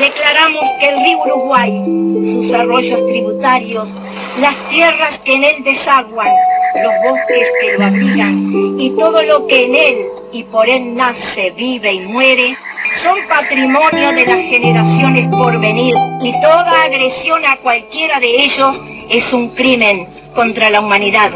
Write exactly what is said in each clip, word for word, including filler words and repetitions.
declaramos que el río Uruguay, sus arroyos tributarios, las tierras que en él desaguan, los bosques que lo abrigan y todo lo que en él y por él nace, vive y muere, son patrimonio de las generaciones por venir, y toda agresión a cualquiera de ellos es un crimen contra la humanidad.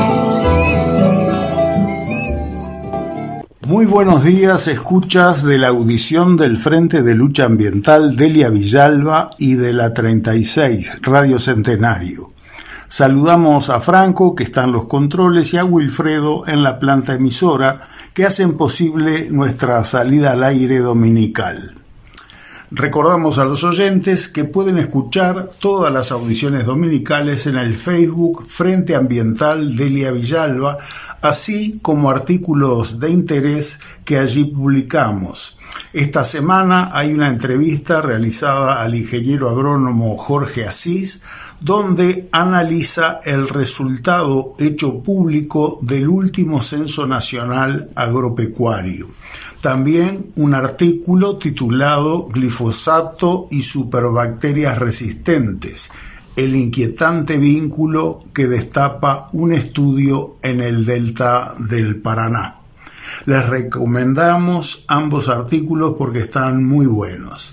Muy buenos días, escuchas de la audición del Frente de Lucha Ambiental Delia Villalba y de la treinta y seis, Radio Centenario. Saludamos a Franco, que está en los controles, y a Wilfredo en la planta emisora, que hacen posible nuestra salida al aire dominical. Recordamos a los oyentes que pueden escuchar todas las audiciones dominicales en el Facebook Frente Ambiental Delia Villalba, así como artículos de interés que allí publicamos. Esta semana hay una entrevista realizada al ingeniero agrónomo Jorge Asís, donde analiza el resultado hecho público del último Censo Nacional Agropecuario. También un artículo titulado Glifosato y superbacterias resistentes, el inquietante vínculo que destapa un estudio en el delta del Paraná. Les recomendamos ambos artículos porque están muy buenos.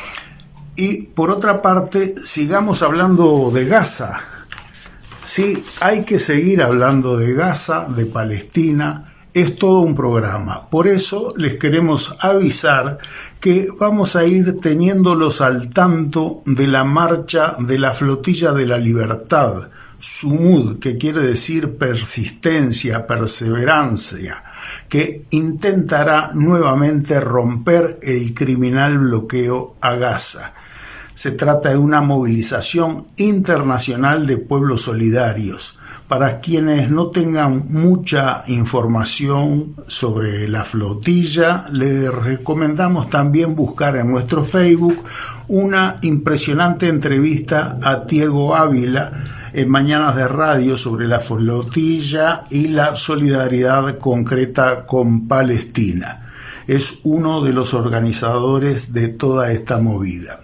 Y por otra parte, sigamos hablando de Gaza. Sí, hay que seguir hablando de Gaza, de Palestina. Es todo un programa. Por eso les queremos avisar que vamos a ir teniéndolos al tanto de la marcha de la Flotilla de la Libertad, Sumud, que quiere decir persistencia, perseverancia, que intentará nuevamente romper el criminal bloqueo a Gaza. Se trata de una movilización internacional de pueblos solidarios. Para quienes no tengan mucha información sobre la flotilla, les recomendamos también buscar en nuestro Facebook una impresionante entrevista a Diego Ávila en Mañanas de Radio sobre la flotilla y la solidaridad concreta con Palestina. Es uno de los organizadores de toda esta movida.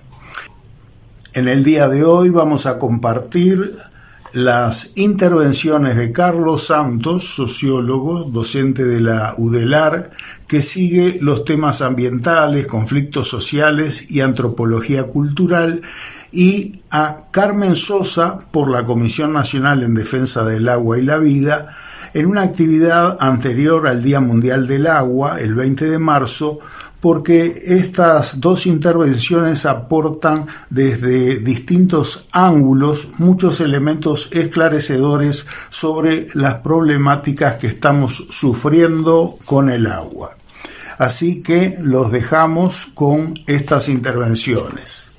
En el día de hoy vamos a compartir las intervenciones de Carlos Santos, sociólogo, docente de la UDELAR, que sigue los temas ambientales, conflictos sociales y antropología cultural, y a Carmen Sosa por la Comisión Nacional en Defensa del Agua y la Vida, en una actividad anterior al Día Mundial del Agua, el veinte de marzo, porque estas dos intervenciones aportan desde distintos ángulos muchos elementos esclarecedores sobre las problemáticas que estamos sufriendo con el agua. Así que los dejamos con estas intervenciones.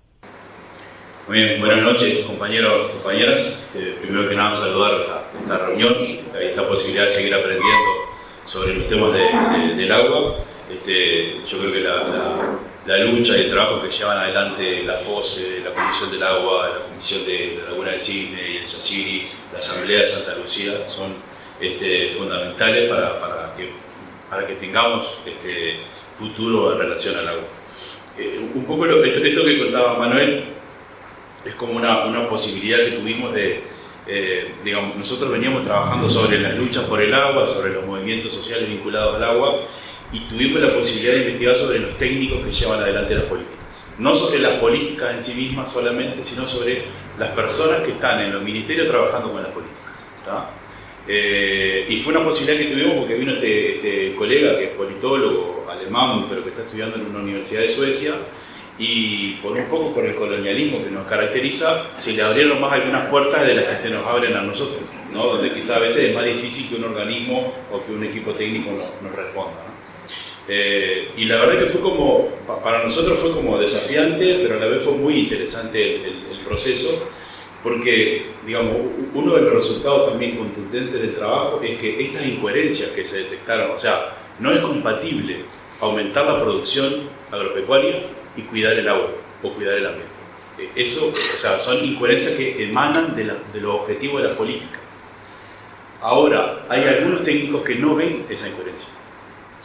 Muy bien, buenas noches, compañeros y compañeras. Este, primero que nada, saludar esta, esta reunión, esta posibilidad de seguir aprendiendo sobre los temas de, de, del agua. Este, yo creo que la, la, la lucha y el trabajo que llevan adelante la FOSE, la Comisión del Agua, la Comisión de la Laguna del Cisne y el Yaciri, la Asamblea de Santa Lucía, son este, fundamentales para, para, que, para que tengamos este, futuro en relación al agua. Eh, un poco lo, esto, esto que contaba Manuel es como una, una posibilidad que tuvimos de, eh, digamos, nosotros veníamos trabajando sobre las luchas por el agua, sobre los movimientos sociales vinculados al agua, y tuvimos la posibilidad de investigar sobre los técnicos que llevan adelante las políticas. No sobre las políticas en sí mismas solamente, sino sobre las personas que están en los ministerios trabajando con las políticas. ¿Tá? Eh, y fue una posibilidad que tuvimos porque vino este, este colega que es politólogo alemán, pero que está estudiando en una universidad de Suecia, y por un poco por el colonialismo que nos caracteriza, se le abrieron más algunas puertas de las que se nos abren a nosotros, ¿no? Donde quizá a veces es más difícil que un organismo o que un equipo técnico nos, nos responda, ¿no? Eh, y la verdad que fue como, para nosotros fue como desafiante, pero a la vez fue muy interesante el, el, el proceso, porque, digamos, uno de los resultados también contundentes del trabajo es que estas incoherencias que se detectaron, o sea, no es compatible aumentar la producción agropecuaria y cuidar el agua o cuidar el ambiente. Eh, eso, o sea, son incoherencias que emanan de, la, de los objetivos de la política. Ahora, hay algunos técnicos que no ven esa incoherencia.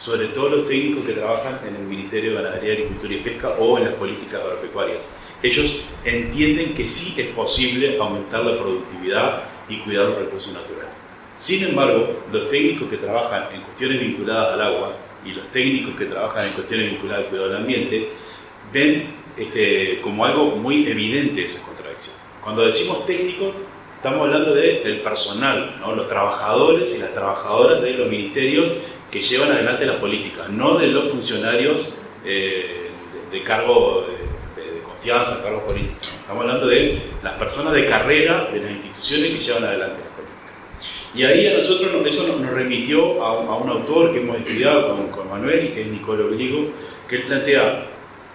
sobre todo los técnicos que trabajan en el Ministerio de Ganadería, Agricultura y Pesca o en las políticas agropecuarias. Ellos entienden que sí es posible aumentar la productividad y cuidar los recursos naturales. Sin embargo, los técnicos que trabajan en cuestiones vinculadas al agua y los técnicos que trabajan en cuestiones vinculadas al cuidado del ambiente ven este, como algo muy evidente esa contradicción. Cuando decimos técnicos, estamos hablando del personal, ¿no? Los trabajadores y las trabajadoras de los ministerios que llevan adelante las políticas, no de los funcionarios eh, de, de cargo de, de, de confianza, cargos políticos. Estamos hablando de las personas de carrera de las instituciones que llevan adelante las políticas. Y ahí a nosotros eso nos, nos remitió a un, a un autor que hemos estudiado con, con Manuel, que es Nicolò Gligo, que él plantea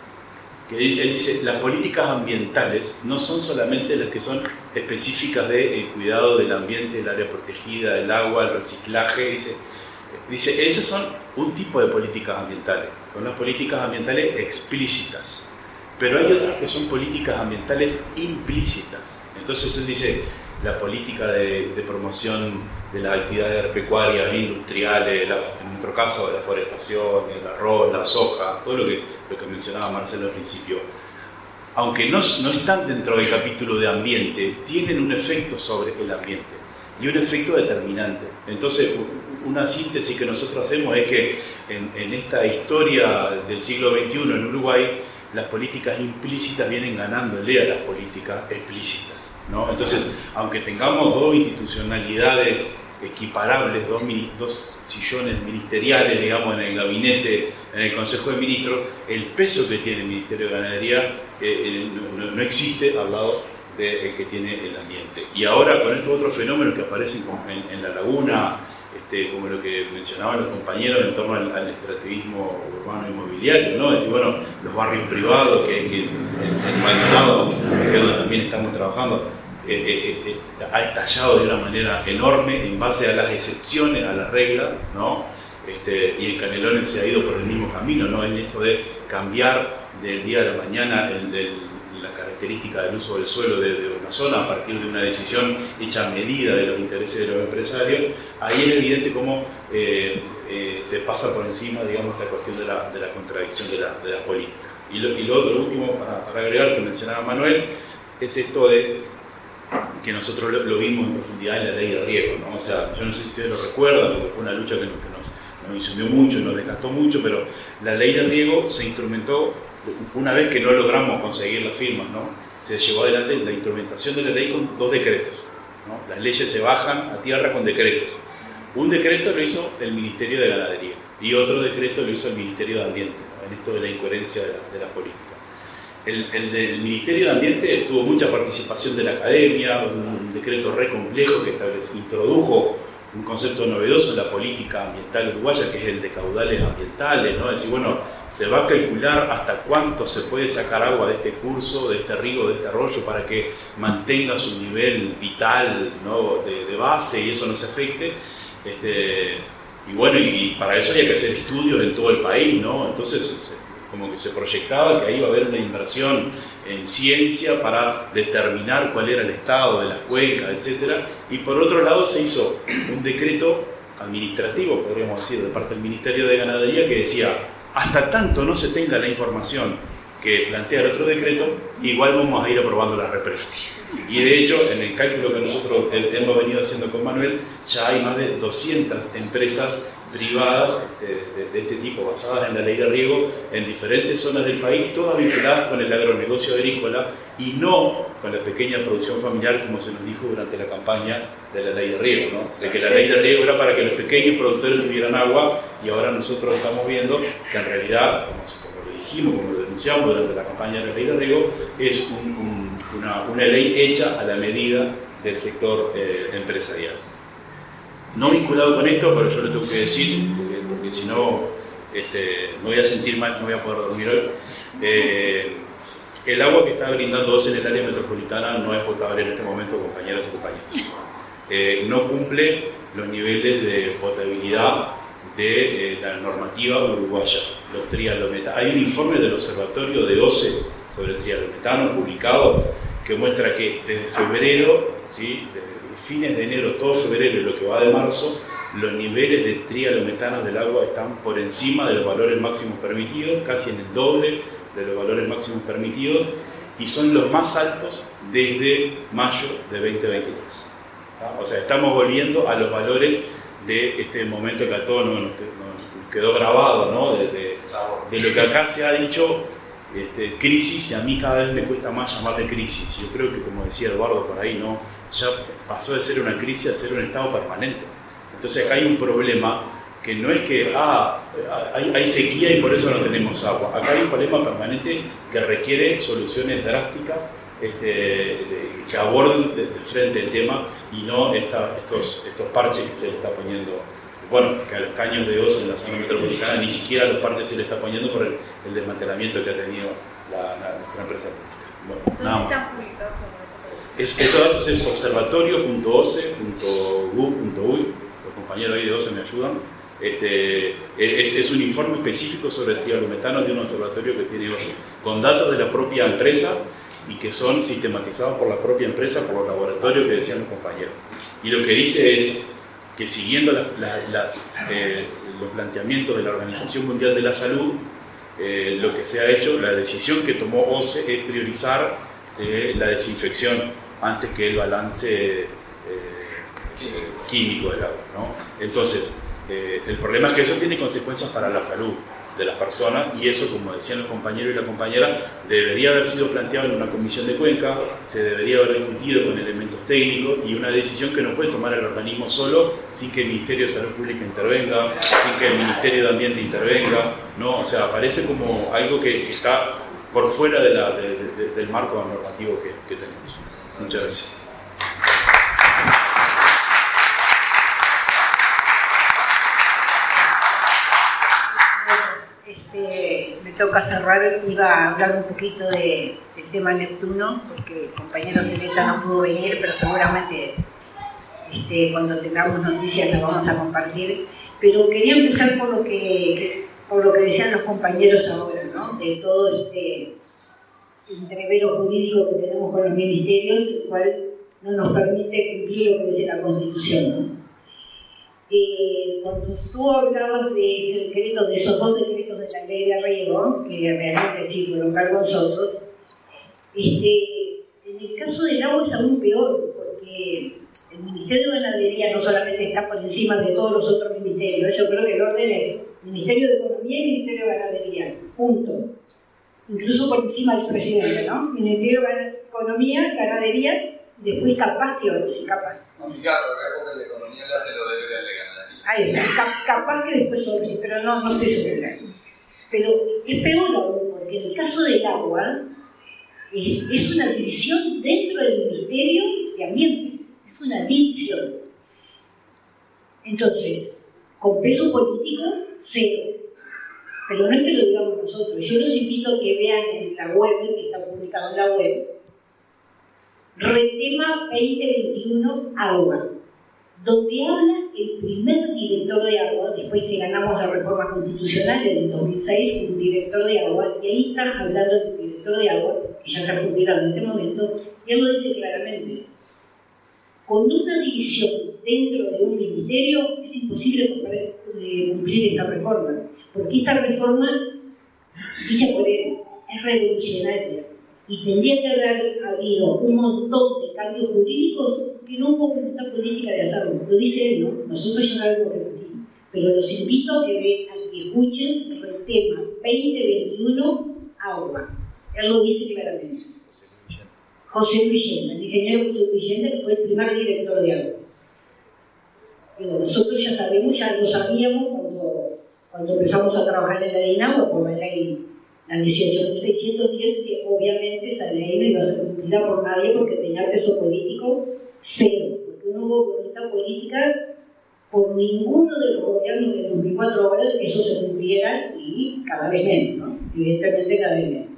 que él dice, las políticas ambientales no son solamente las que son específicas del cuidado del ambiente, el área protegida, el agua, el reciclaje. Dice, dice, esas son un tipo de políticas ambientales, son las políticas ambientales explícitas, pero hay otras que son políticas ambientales implícitas. Entonces él dice, la política de, de promoción de las actividades agropecuarias, industriales, la, en nuestro caso la forestación, el arroz, la soja, todo lo que, lo que mencionaba Marcelo al principio, aunque no, no están dentro del capítulo de ambiente, tienen un efecto sobre el ambiente y un efecto determinante. Entonces, una síntesis que nosotros hacemos es que en, en esta historia del siglo veintiuno en Uruguay, las políticas implícitas vienen ganándole a las políticas explícitas, ¿no? Entonces, aunque tengamos dos institucionalidades equiparables, dos, dos sillones ministeriales, digamos, en el gabinete, en el Consejo de Ministros, el peso que tiene el Ministerio de Ganadería eh, eh, no, no existe al lado del que tiene el ambiente. Y ahora con estos otros fenómenos que aparecen en, en la laguna, este, como lo que mencionaban los compañeros en torno al, al extractivismo urbano inmobiliario, ¿no? Es decir, bueno, los barrios privados, que, que en, en Maldonado, que es donde también estamos trabajando, eh, eh, eh, ha estallado de una manera enorme en base a las excepciones, a las reglas, ¿no? Este, y el Canelones se ha ido por el mismo camino, ¿no? En esto de cambiar del día a la mañana el, el, la característica del uso del suelo de, de una zona a partir de una decisión hecha a medida de los intereses de los empresarios. Ahí es evidente cómo eh, eh, se pasa por encima, digamos, esta cuestión de la, de la contradicción de la, de la política. Y lo, y lo otro último, para, para agregar, que mencionaba Manuel, es esto de que nosotros lo, lo vimos en profundidad en la ley de riego, ¿no? O sea, yo no sé si ustedes lo recuerdan, porque fue una lucha que nos, que nos, nos insumió mucho, nos desgastó mucho, pero la ley de riego se instrumentó una vez que no logramos conseguir las firmas, ¿no? Se llevó adelante la instrumentación de la ley con dos decretos, ¿no? Las leyes se bajan a tierra con decretos. Un decreto lo hizo el Ministerio de Ganadería y otro decreto lo hizo el Ministerio de Ambiente, ¿no? En esto de la incoherencia de la, de la política. El, el del Ministerio de Ambiente tuvo mucha participación de la academia, un decreto re complejo que establece, introdujo un concepto novedoso en la política ambiental uruguaya, que es el de caudales ambientales, ¿no? Es decir, bueno, se va a calcular hasta cuánto se puede sacar agua de este curso, de este río, de este arroyo, para que mantenga su nivel vital, ¿no? de, de base, y eso no se afecte. Este, y bueno, y, y para eso había que hacer estudios en todo el país, ¿no? Entonces, como que se proyectaba que ahí iba a haber una inversión en ciencia para determinar cuál era el estado de las cuencas, etcétera. Y por otro lado se hizo un decreto administrativo, podríamos decir, de parte del Ministerio de Ganadería, que decía, hasta tanto no se tenga la información que plantea el otro decreto, igual vamos a ir aprobando las represas. Y de hecho, en el cálculo que nosotros hemos venido haciendo con Manuel, ya hay más de doscientas empresas privadas de, de, de este tipo, basadas en la ley de riego, en diferentes zonas del país, todas vinculadas con el agronegocio agrícola y no con la pequeña producción familiar, como se nos dijo durante la campaña de la ley de riego, ¿no? De que la ley de riego era para que los pequeños productores tuvieran agua, y ahora nosotros estamos viendo que en realidad, como, como lo dijimos, como lo denunciamos durante la campaña de la ley de riego, es un, un, una, una ley hecha a la medida del sector eh, empresarial. No vinculado con esto, pero yo lo tengo que decir, porque, porque si no este, me voy a sentir mal, no voy a poder dormir hoy. Eh, el agua que está brindándose en el área metropolitana no es potable en este momento, compañeros y compañeros. Eh, no cumple los niveles de potabilidad de eh, la normativa uruguaya, los trialometanos. Hay un informe del Observatorio de O C E sobre el trialometano publicado que muestra que desde febrero, ¿sí? desde fines de enero, todo febrero y lo que va de marzo, los niveles de trialometanos del agua están por encima de los valores máximos permitidos, casi en el doble de los valores máximos permitidos, y son los más altos desde mayo de veinte veintitrés. ¿Ah? O sea, estamos volviendo a los valores de este momento que a todos nos, nos quedó grabado, ¿no? Desde, de lo que acá se ha dicho, este, crisis, y a mí cada vez me cuesta más llamarle crisis. Yo creo que, como decía Eduardo por ahí, ¿no? Ya pasó de ser una crisis a ser un estado permanente. Entonces acá hay un problema que no es que ah, hay, hay sequía y por eso no tenemos agua. Acá hay un problema permanente que requiere soluciones drásticas, este, de, que aborden de, de frente el tema y no esta, estos, estos parches que se le está poniendo. Bueno, que a los caños de Oz en la zona metropolitana ni siquiera los parches se le está poniendo por el, el desmantelamiento que ha tenido la, la, nuestra empresa pública. Bueno, ¿Dónde nada están más. publicados? Es, esos datos es observatorio punto o ce punto gov punto uy, los compañeros ahí de O C E me ayudan. Este, es, es un informe específico sobre el trialometanos de un observatorio que tiene O C E, con datos de la propia empresa y que son sistematizados por la propia empresa, por los laboratorios que decían los compañeros. Y lo que dice es que siguiendo la, la, las, eh, los planteamientos de la Organización Mundial de la Salud, eh, lo que se ha hecho, la decisión que tomó O C E es priorizar eh, la desinfección antes que el balance eh, químico del agua, ¿no? Entonces, eh, el problema es que eso tiene consecuencias para la salud de las personas y eso, como decían los compañeros y la compañera, debería haber sido planteado en una comisión de Cuenca, se debería haber discutido con elementos técnicos y una decisión que no puede tomar el organismo solo sin que el Ministerio de Salud Pública intervenga, sin que el Ministerio de Ambiente intervenga, ¿no? O sea, parece como algo que, que está por fuera de la, de, de, del marco normativo que, que tenemos. Muchas gracias. Este, me toca cerrar, iba a hablar un poquito de, del tema Neptuno, porque el compañero Celeta no pudo venir, pero seguramente este, cuando tengamos noticias las vamos a compartir. Pero quería empezar por lo que, que, por lo que decían los compañeros ahora, ¿no? De todo este entrevero jurídico que tenemos con los ministerios, el cual no nos permite cumplir lo que dice la Constitución, ¿no? Eh, cuando tú hablabas de ese decreto, de esos dos decretos de la ley de riego, que realmente sí fueron vergonzosos, este, en el caso del agua es aún peor, porque el Ministerio de Ganadería no solamente está por encima de todos los otros ministerios, yo creo que el orden es Ministerio de Economía y Ministerio de Ganadería, punto. Incluso por encima del presidente, ¿no? Ministerio de Economía, Ganadería, después capaz que otros, sí, capaz. No, sí, claro, porque la economía le hace lo deberes de ganadería. Ahí está, capaz que después otros, sí, pero no, no estoy segura. Pero es peor aún, porque en el caso del agua, es, es una división dentro del Ministerio de Ambiente, es una división. Entonces, con peso político, cero. Pero no es que lo digamos nosotros, yo los invito a que vean en la web, que está publicado en la web, Retema veinte veintiuno Agua, donde habla el primer director de agua, después que ganamos la reforma constitucional en dos mil seis, un director de agua, y ahí está hablando el director de agua, que ya está jubilado en este momento, y él lo dice claramente. Con una división dentro de un ministerio es imposible cumplir esta reforma, porque esta reforma, dicha por él, es revolucionaria y tendría que haber habido un montón de cambios jurídicos que no hubo voluntad política de hacerlo. Lo dice él, ¿no? Nosotros ya sabemos que es así, pero los invito a que vean, a que escuchen Retema veinte veintiuno Agua. Él lo dice claramente. José Luis Yenda, el ingeniero José Luis Yenda, que fue el primer director de agua. Digo, nosotros ya sabemos, ya lo sabíamos cuando, cuando empezamos a trabajar en la ley de agua, por la ley la dieciocho mil seiscientos diez, que obviamente esa ley no iba a ser cumplida por nadie porque tenía peso político cero, porque no hubo voluntad política por ninguno de los gobiernos de dos mil cuatro ahora de que eso se cumpliera y cada vez menos, ¿no? Evidentemente cada vez menos.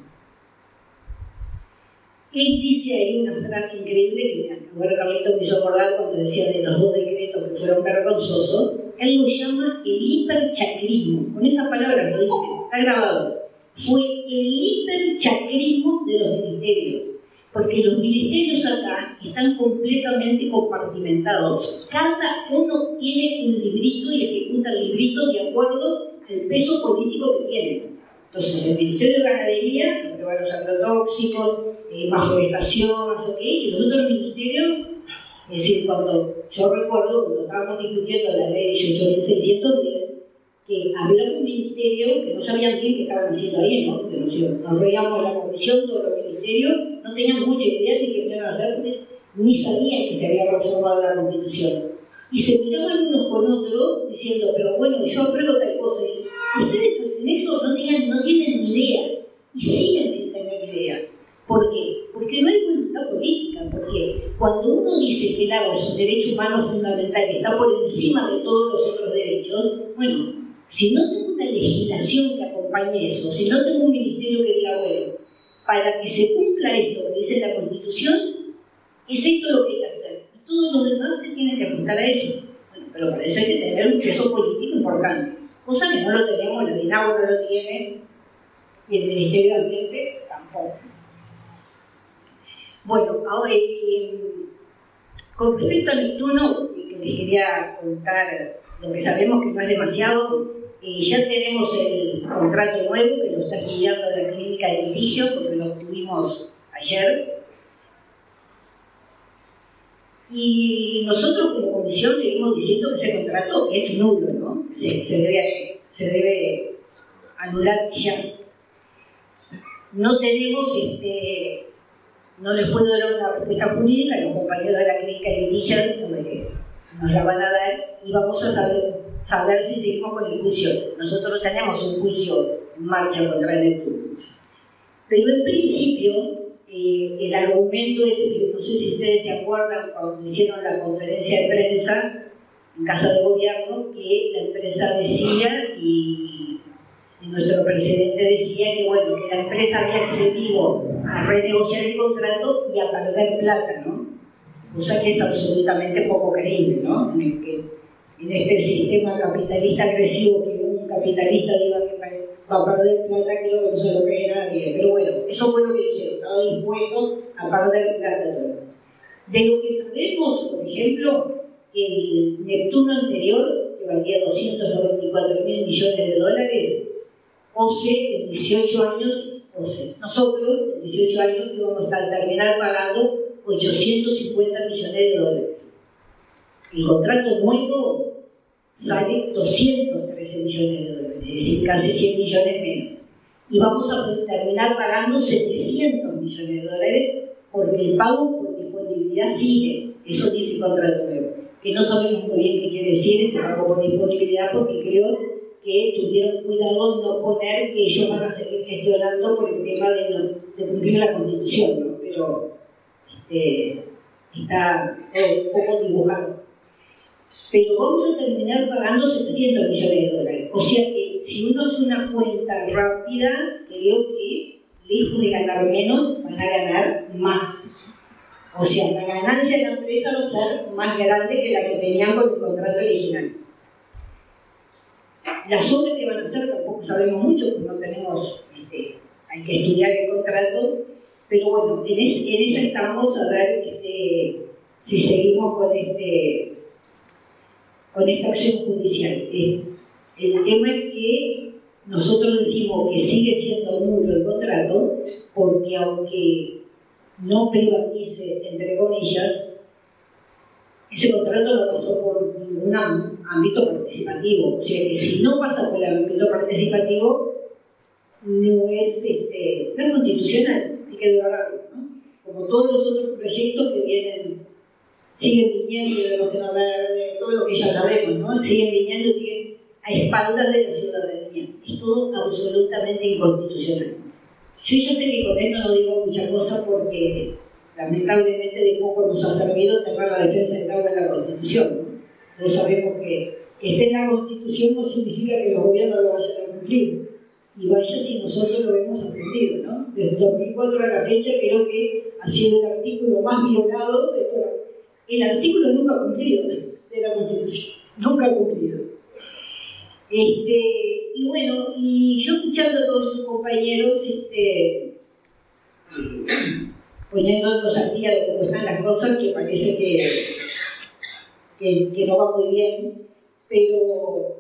Él dice ahí una frase increíble que ahora Carlito me hizo acordar cuando decía de los dos decretos que fueron vergonzosos. Él lo llama el hiperchacrismo. Con esas palabras lo dice, está grabado. Fue el hiperchacrismo de los ministerios. porque los ministerios acá están completamente compartimentados. Cada uno tiene un librito y ejecuta el librito de acuerdo al peso político que tiene. Entonces, el Ministerio de Ganadería aprueba los agrotóxicos, eh, más forestación, más ok, y los otros ministerios, es decir, cuando yo recuerdo, cuando estábamos discutiendo la ley dieciocho mil seiscientos diez, que había un ministerio que no sabían bien qué estaban haciendo ahí, ¿no? Porque nos, nos reíamos en la comisión, todos los ministerios no tenían mucha idea de qué iban a hacer, porque ni sabían que se había reformado la Constitución. Y se miraban unos con otros diciendo, pero bueno, yo apruebo tal cosa. Y dicen, ustedes hacen eso, no, tengan, no tienen ni idea. Y siguen sin tener idea. ¿Por qué? Porque no hay voluntad política. Porque cuando uno dice que el agua es un derecho humano fundamental que está por encima de todos los otros derechos, bueno, si no tengo una legislación que acompañe eso, si no tengo un ministerio que diga, bueno, para que se cumpla esto que dice la Constitución, es esto lo que hay que hacer. Y todos los demás se tienen que ajustar a eso. Bueno, pero para eso hay que tener un peso político importante. Cosa que no lo tenemos, la DINAGUA no lo tiene, y el Ministerio de Ambiente tampoco. Bueno, ahora, eh, con respecto a Neptuno, que les quería contar lo que sabemos que no es demasiado. Eh, ya tenemos el contrato nuevo que lo está estudiando la clínica de litigio, porque lo obtuvimos ayer. Y nosotros como comisión seguimos diciendo que ese contrato es nulo, ¿no? Se, se, debe, se debe anular ya. No tenemos, este, no les puedo dar una respuesta jurídica, los compañeros de la clínica de litigio nos la van a dar y vamos a saber, saber si seguimos con el juicio. Nosotros tenemos un juicio en marcha contra el Neptuno. Pero en principio, eh, el argumento es que, no sé si ustedes se acuerdan cuando hicieron la conferencia de prensa en Casa de Gobierno, que la empresa decía y, y nuestro presidente decía que, bueno, que la empresa había accedido a renegociar el contrato y a perder plata, ¿no? Cosa que es absolutamente poco creíble, ¿no? En, el que, en este sistema capitalista agresivo, que un capitalista diga que va a perder plata, creo que no se lo cree nadie. Pero bueno, eso fue lo que dijeron, estaba dispuesto a perder plata todo. De lo que sabemos, por ejemplo, que el Neptuno anterior, que valía doscientos noventa y cuatro mil millones de dólares, O C E en dieciocho años, O C E, nosotros en dieciocho años íbamos a terminar pagando ochocientos cincuenta millones de dólares. El contrato nuevo sale doscientos trece millones de dólares, es decir, casi cien millones menos. Y vamos a terminar pagando setecientos millones de dólares porque el pago por disponibilidad sigue. Eso dice el contrato nuevo. Que no sabemos muy bien qué quiere decir ese pago por disponibilidad, porque creo que tuvieron cuidado en no poner que ellos van a seguir gestionando por el tema de, no, de cumplir la Constitución, ¿no? Pero Eh, está eh, un poco dibujado. Pero vamos a terminar pagando setecientos millones de dólares. O sea que si uno hace una cuenta rápida, creo que lejos de ganar menos, van a ganar más. O sea, la ganancia de la empresa va a ser más grande que la que tenían con el contrato original. Las obras que van a hacer tampoco sabemos mucho, porque no tenemos, este, hay que estudiar el contrato. Pero bueno, en, es, en esa estamos a ver este, si seguimos con, este, con esta acción judicial. Eh, el tema es que nosotros decimos que sigue siendo nulo el contrato, porque aunque no privatice, entre comillas, ese contrato no pasó por ningún ámbito participativo. O sea que si no pasa por el ámbito participativo, no es, este, no es constitucional. Que durará, ¿no? Como todos los otros proyectos que vienen, siguen viniendo de los que no verde, todo lo que ya sabemos, ¿no? Siguen viniendo y siguen a espaldas de la ciudadanía. Es todo absolutamente inconstitucional. Yo ya sé que con esto no digo muchas cosas porque lamentablemente de poco nos ha servido tener la defensa del agua en la Constitución, ¿no? Todos sabemos que, que esté en la Constitución no significa que los gobiernos lo vayan a cumplir. Y vaya si nosotros lo hemos aprendido, ¿no? Desde dos mil cuatro a la fecha creo que ha sido el artículo más violado de toda. El artículo nunca ha cumplido de la Constitución, nunca ha cumplido. Este, y bueno, y yo escuchando a todos tus compañeros, este, poniéndonos al día de cómo están las cosas, que parece que, que, que no va muy bien, pero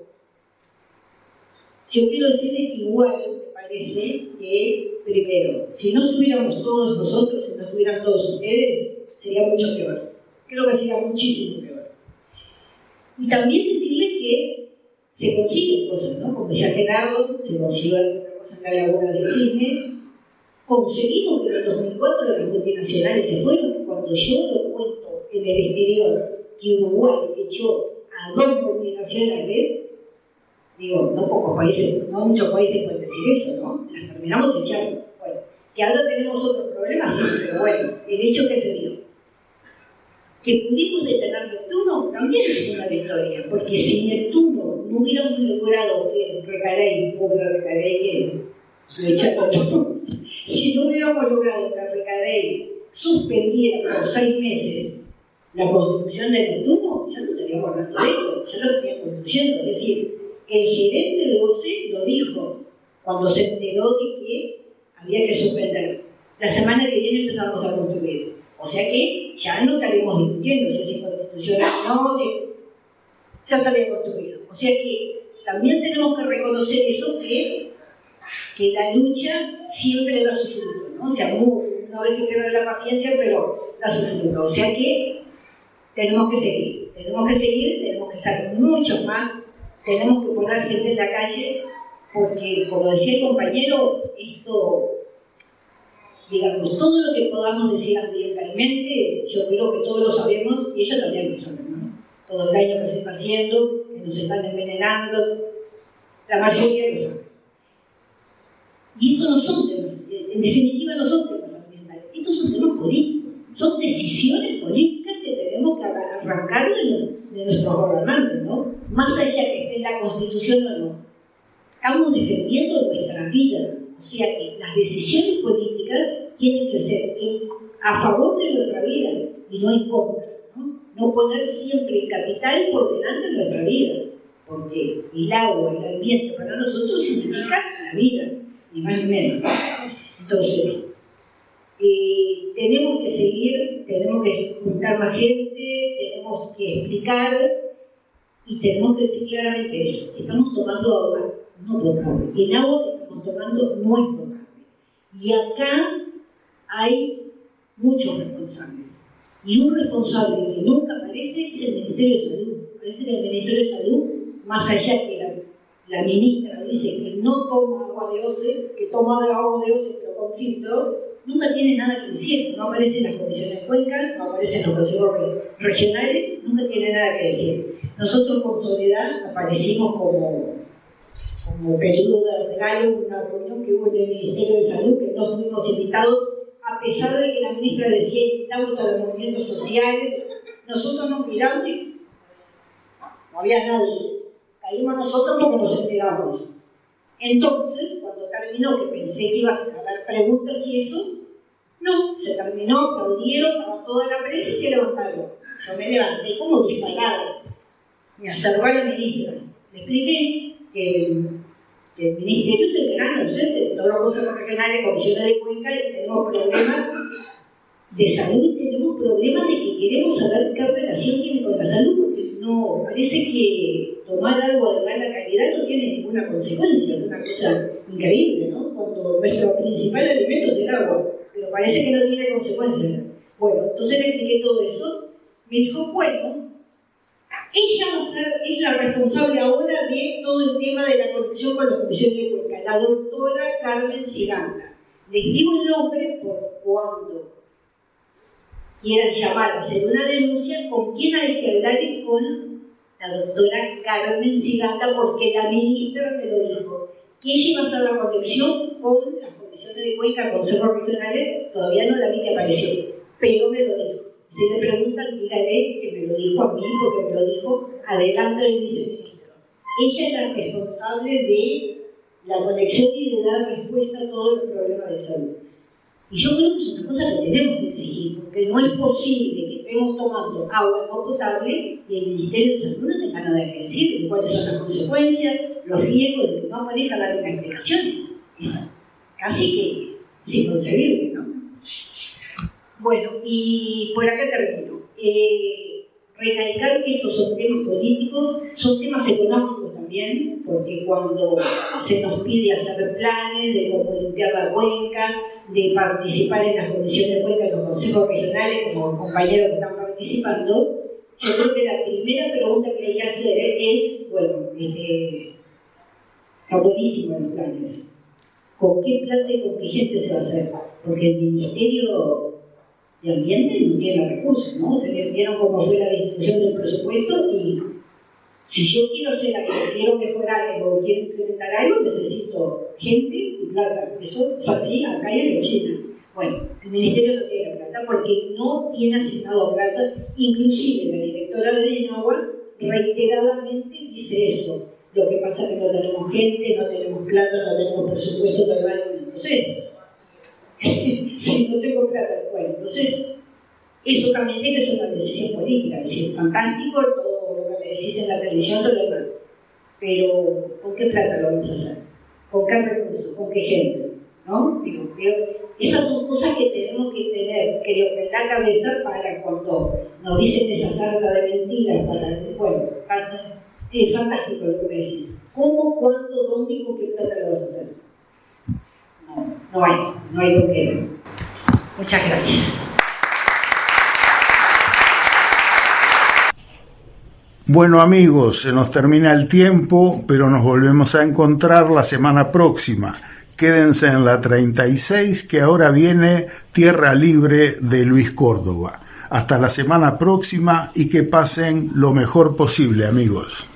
yo quiero decirles que igual me parece que, primero, si no estuviéramos todos nosotros, si no estuvieran todos ustedes, sería mucho peor. Creo que sería muchísimo peor. Y también decirles que se consiguen cosas, ¿no? Como decía Gerardo, se consiguió alguna cosa en la Laguna del Cisne. Conseguimos que en el dos mil cuatro las multinacionales se fueron. Cuando yo lo cuento en el exterior, que Uruguay echó a dos multinacionales, digo, no pocos países, no muchos países pueden decir eso, ¿no? Las terminamos echando. Bueno, que ahora tenemos otros problemas, sí, pero bueno, el hecho que se dio. Que pudimos detener Neptuno también es una victoria, porque si Neptuno no hubiéramos logrado que Recarey, pobre Recarey, que lo echaron todos, si no hubiéramos logrado que Recarey suspendiera por seis meses la construcción de Neptuno, ya no estaríamos hablando de esto, ya lo estarían construyendo. Es decir, el gerente de O C E lo dijo cuando se enteró de que había que suspender. La semana que viene empezamos a construir. O sea que ya no estaremos discutiendo si es inconstitucional o no, si ya estaría construido. O sea que también tenemos que reconocer eso, que, que la lucha siempre da su fruto, ¿no? O sea, una vez se pierde la paciencia, pero da su fruto. O sea que tenemos que seguir, tenemos que seguir, tenemos que ser muchos más, tenemos que poner gente en la calle, porque, como decía el compañero, esto, digamos, todo lo que podamos decir ambientalmente, yo creo que todos lo sabemos y ellos también lo saben, ¿no? Todo el daño que se está haciendo, que nos están envenenando, la mayoría lo sabe. Y estos no son temas, en definitiva no son temas ambientales, estos son temas políticos, son decisiones políticas que tenemos que arrancar de, de nuestros gobernantes, ¿no? Más allá que esté en la Constitución o no, estamos defendiendo nuestra vida. O sea que las decisiones políticas tienen que ser en, a favor de nuestra vida y no en contra, ¿no? No poner siempre el capital por delante de nuestra vida, porque el agua, el ambiente para nosotros significa la vida, ni más ni menos. Entonces, eh, tenemos que seguir, tenemos que juntar más gente, tenemos que explicar y tenemos que decir claramente eso. Estamos tomando agua no potable. El agua que estamos tomando no es potable. Y acá hay muchos responsables. Y un responsable que nunca aparece es el Ministerio de Salud. Parece que el Ministerio de Salud, más allá que la, la ministra dice que no toma agua de O C E, que toma agua de O C E pero con filtro, nunca tiene nada que decir. No aparece en las comisiones de Cuenca, no aparece en los consejos regionales, nunca tiene nada que decir. Nosotros con Soledad aparecimos como, como periodo de regalo en una reunión que hubo en el Ministerio de Salud, que no estuvimos invitados, a pesar de que la ministra decía invitamos a los movimientos sociales. Nosotros nos miramos y no había nadie. Caímos nosotros porque nos enteramos. Entonces, cuando terminó, que pensé que iba a haber preguntas y eso, no, se terminó, aplaudieron, estaba toda la prensa y se levantaron. Yo me levanté como disparada. Me acercó a la ministra. Le expliqué que el, que el ministerio es el gran ausente. Todos los consejos regionales, comisiones de Cuenca, tenemos problemas de salud, tenemos problemas de que queremos saber qué relación tiene con la salud, porque no, parece que tomar algo de mala calidad no tiene ninguna consecuencia. Es una cosa increíble, ¿no? Cuando nuestro principal alimento es el agua, pero parece que no tiene consecuencias. Bueno, entonces le expliqué todo eso. Me dijo, bueno, ella va a ser, es la responsable ahora de todo el tema de la conexión con los comisiones de Cuenca, la doctora Carmen Ciganda. Les digo el nombre por cuando quieran llamar a hacer una denuncia, con quién hay que hablar es con la doctora Carmen Ciganda, porque la ministra me lo dijo, que ella iba a hacer la conexión con las comisiones de Cuenca, consejos regionales, todavía no la vi que apareció, pero me lo dijo. Si le preguntan, dígale que me lo dijo a mí, porque me lo dijo adelante del viceministro. Ella es la responsable de la conexión y de dar respuesta a todos los problemas de salud. Y yo creo que es una cosa que tenemos que exigir, porque no es posible que estemos tomando agua no potable y el Ministerio de Salud no tenga nada que decir de cuáles son las consecuencias, los riesgos de que no aparezca dar una explicación. Es casi que es inconcebible, ¿no? Bueno, y por acá termino. Eh, recalcar que estos son temas políticos, son temas económicos también, porque cuando se nos pide hacer planes de cómo limpiar la cuenca, de participar en las comisiones de cuenca, en los consejos regionales, como compañeros que están participando, yo creo que la primera pregunta que hay que hacer es, bueno, este, está buenísimo los planes. ¿Con qué plata y con qué gente se va a hacer? Porque el Ministerio de Ambiente no tiene recursos, ¿no? Vieron cómo fue la distribución del presupuesto y si yo quiero hacer algo, quiero mejorar algo, quiero implementar algo, necesito gente y plata. Eso es así acá y en China. Bueno, el Ministerio no tiene plata porque no tiene asignado plata, inclusive la directora de Enagua reiteradamente dice eso. Lo que pasa es que no tenemos gente, no tenemos plata, no tenemos presupuesto, no tenemos... Entonces, si no tengo plata, bueno, entonces, eso también tiene que ser una decisión política. Es decir, fantástico todo lo que me decís en la televisión, todo lo demás. Pero, ¿con qué plata lo vamos a hacer? ¿Con qué recursos? ¿Con qué gente? ¿No? Digo, pero esas son cosas que tenemos que tener, creo que en la cabeza para cuando nos dicen esa sarta de mentiras, para, bueno, es fantástico lo que me decís. ¿Cómo, cuándo, dónde y con qué plata lo vas a hacer? No, no hay, no hay con qué ver. Muchas gracias. Bueno amigos, se nos termina el tiempo, pero nos volvemos a encontrar la semana próxima. Quédense en la treinta y seis, que ahora viene Tierra Libre de Luis Córdoba. Hasta la semana próxima y que pasen lo mejor posible, amigos.